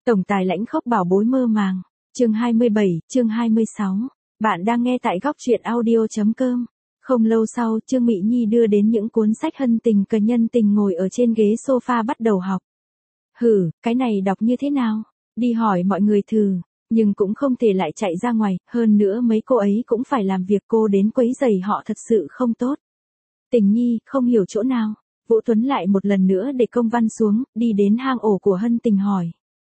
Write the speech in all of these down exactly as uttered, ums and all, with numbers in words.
Tổng tài lãnh khốc bảo bối mơ màng. Chương hai mươi bảy, chương hai mươi sáu. Bạn đang nghe tại góc truyện audio chấm com. Không lâu sau, Trương Mị Nhi đưa đến những cuốn sách hân tình cờ nhân tình ngồi ở trên ghế sofa bắt đầu học. Hử, cái này đọc như thế nào? Đi hỏi mọi người thử, nhưng cũng không thể lại chạy ra ngoài, hơn nữa mấy cô ấy cũng phải làm việc, cô đến quấy rầy họ thật sự không tốt. Tình Nhi, không hiểu chỗ nào. Vũ Tuấn lại một lần nữa để công văn xuống, đi đến hang ổ của hân tình hỏi.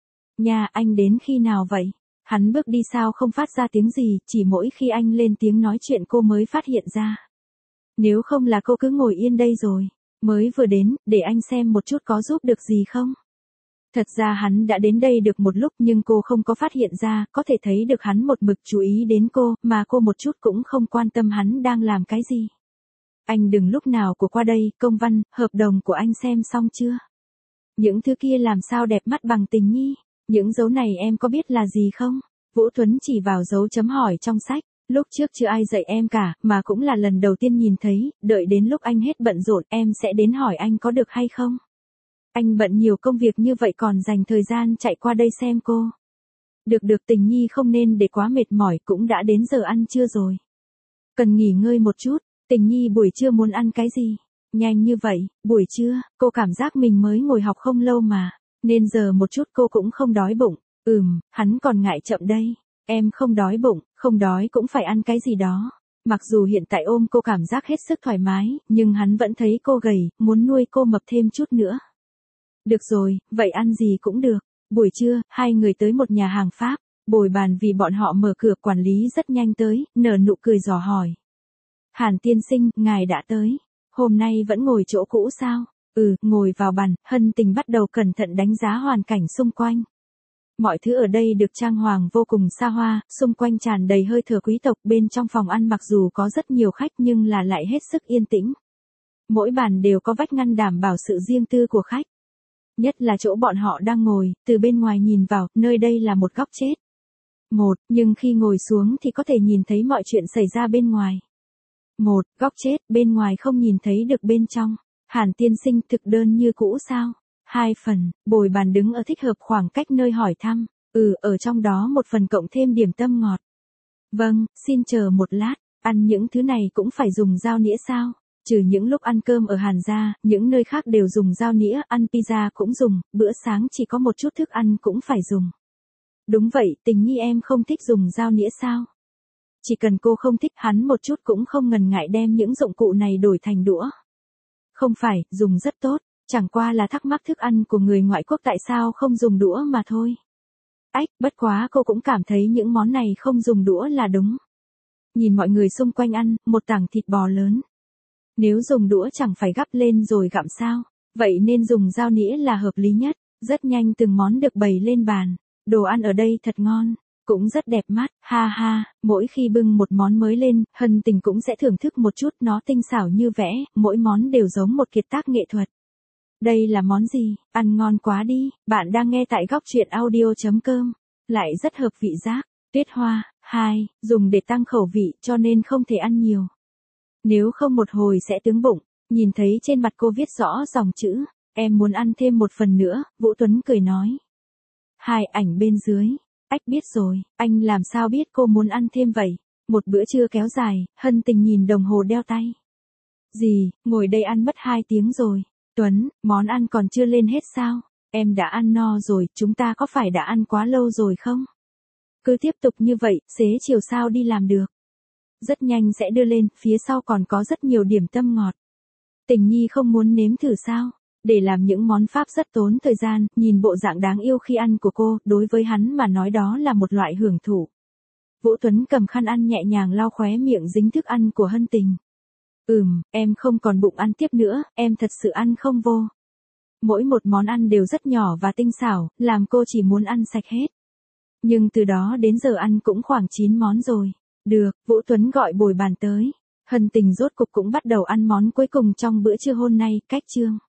Nhà anh đến khi nào vậy? Hắn bước đi sao không phát ra tiếng gì, chỉ mỗi khi anh lên tiếng nói chuyện cô mới phát hiện ra. Nếu không là cô cứ ngồi yên đây rồi. Mới vừa đến, để anh xem một chút có giúp được gì không? Thật ra hắn đã đến đây được một lúc nhưng cô không có phát hiện ra, có thể thấy được hắn một mực chú ý đến cô, mà cô một chút cũng không quan tâm hắn đang làm cái gì. Anh đừng lúc nào của qua đây, công văn, hợp đồng của anh xem xong chưa? Những thứ kia làm sao đẹp mắt bằng Tình Nhi? Những dấu này em có biết là gì không? Vũ Tuấn chỉ vào dấu chấm hỏi trong sách. Lúc trước chưa ai dạy em cả, mà cũng là lần đầu tiên nhìn thấy, đợi đến lúc anh hết bận rộn em sẽ đến hỏi anh có được hay không? Anh bận nhiều công việc như vậy còn dành thời gian chạy qua đây xem cô. Được được Tình Nhi không nên để quá mệt mỏi, cũng đã đến giờ ăn trưa rồi. Cần nghỉ ngơi một chút. Tình Nhi buổi trưa muốn ăn cái gì? Nhanh như vậy, buổi trưa, cô cảm giác mình mới ngồi học không lâu mà, nên giờ một chút cô cũng không đói bụng. Ừm, hắn còn ngại chậm đây. Em không đói bụng, không đói cũng phải ăn cái gì đó. Mặc dù hiện tại ôm cô cảm giác hết sức thoải mái, nhưng hắn vẫn thấy cô gầy, muốn nuôi cô mập thêm chút nữa. Được rồi, vậy ăn gì cũng được. Buổi trưa, hai người tới một nhà hàng Pháp, bồi bàn vì bọn họ mở cửa, quản lý rất nhanh tới, nở nụ cười dò hỏi. Hàn tiên sinh, ngài đã tới. Hôm nay vẫn ngồi chỗ cũ sao? Ừ, ngồi vào bàn, hân tình bắt đầu cẩn thận đánh giá hoàn cảnh xung quanh. Mọi thứ ở đây được trang hoàng vô cùng xa hoa, xung quanh tràn đầy hơi thở quý tộc, bên trong phòng ăn mặc dù có rất nhiều khách nhưng là lại hết sức yên tĩnh. Mỗi bàn đều có vách ngăn đảm bảo sự riêng tư của khách. Nhất là chỗ bọn họ đang ngồi, từ bên ngoài nhìn vào, nơi đây là một góc chết. Một, nhưng khi ngồi xuống thì có thể nhìn thấy mọi chuyện xảy ra bên ngoài. Một, góc chết, bên ngoài không nhìn thấy được bên trong. Hàn tiên sinh, thực đơn như cũ sao? Hai phần, bồi bàn đứng ở thích hợp khoảng cách nơi hỏi thăm. Ừ, ở trong đó một phần cộng thêm điểm tâm ngọt. Vâng, xin chờ một lát, ăn những thứ này cũng phải dùng dao nĩa sao? Trừ những lúc ăn cơm ở Hàn gia, những nơi khác đều dùng dao nĩa, ăn pizza cũng dùng, bữa sáng chỉ có một chút thức ăn cũng phải dùng. Đúng vậy, Tình Nhi em không thích dùng dao nĩa sao? Chỉ cần cô không thích, hắn một chút cũng không ngần ngại đem những dụng cụ này đổi thành đũa. Không phải, dùng rất tốt, chẳng qua là thắc mắc thức ăn của người ngoại quốc tại sao không dùng đũa mà thôi. Ách, bất quá cô cũng cảm thấy những món này không dùng đũa là đúng. Nhìn mọi người xung quanh ăn, một tảng thịt bò lớn. Nếu dùng đũa chẳng phải gắp lên rồi gặm sao, vậy nên dùng dao nĩa là hợp lý nhất. Rất nhanh từng món được bày lên bàn, đồ ăn ở đây thật ngon. Cũng rất đẹp mắt, ha ha, mỗi khi bưng một món mới lên, hân tình cũng sẽ thưởng thức một chút, nó tinh xảo như vẽ, mỗi món đều giống một kiệt tác nghệ thuật. Đây là món gì, ăn ngon quá đi, bạn đang nghe tại góc truyện audio chấm com, lại rất hợp vị giác, tuyết hoa, hai, dùng để tăng khẩu vị cho nên không thể ăn nhiều. Nếu không một hồi sẽ tướng bụng, nhìn thấy trên mặt cô viết rõ dòng chữ, em muốn ăn thêm một phần nữa, Vũ Tuấn cười nói. Hai ảnh bên dưới. Ách biết rồi, anh làm sao biết cô muốn ăn thêm vậy? Một bữa trưa kéo dài, hân tình nhìn đồng hồ đeo tay. Gì, ngồi đây ăn mất hai tiếng rồi. Tuấn, món ăn còn chưa lên hết sao? Em đã ăn no rồi, chúng ta có phải đã ăn quá lâu rồi không? Cứ tiếp tục như vậy, xế chiều sao đi làm được? Rất nhanh sẽ đưa lên, phía sau còn có rất nhiều điểm tâm ngọt. Tình Nhi không muốn nếm thử sao? Để làm những món Pháp rất tốn thời gian, nhìn bộ dạng đáng yêu khi ăn của cô, đối với hắn mà nói đó là một loại hưởng thụ. Vũ Tuấn cầm khăn ăn nhẹ nhàng lau khóe miệng dính thức ăn của hân tình. Ừm, em không còn bụng ăn tiếp nữa, em thật sự ăn không vô. Mỗi một món ăn đều rất nhỏ và tinh xảo, làm cô chỉ muốn ăn sạch hết. Nhưng từ đó đến giờ ăn cũng khoảng chín món rồi. Được, Vũ Tuấn gọi bồi bàn tới. Hân tình rốt cục cũng bắt đầu ăn món cuối cùng trong bữa trưa hôm nay, cách trương.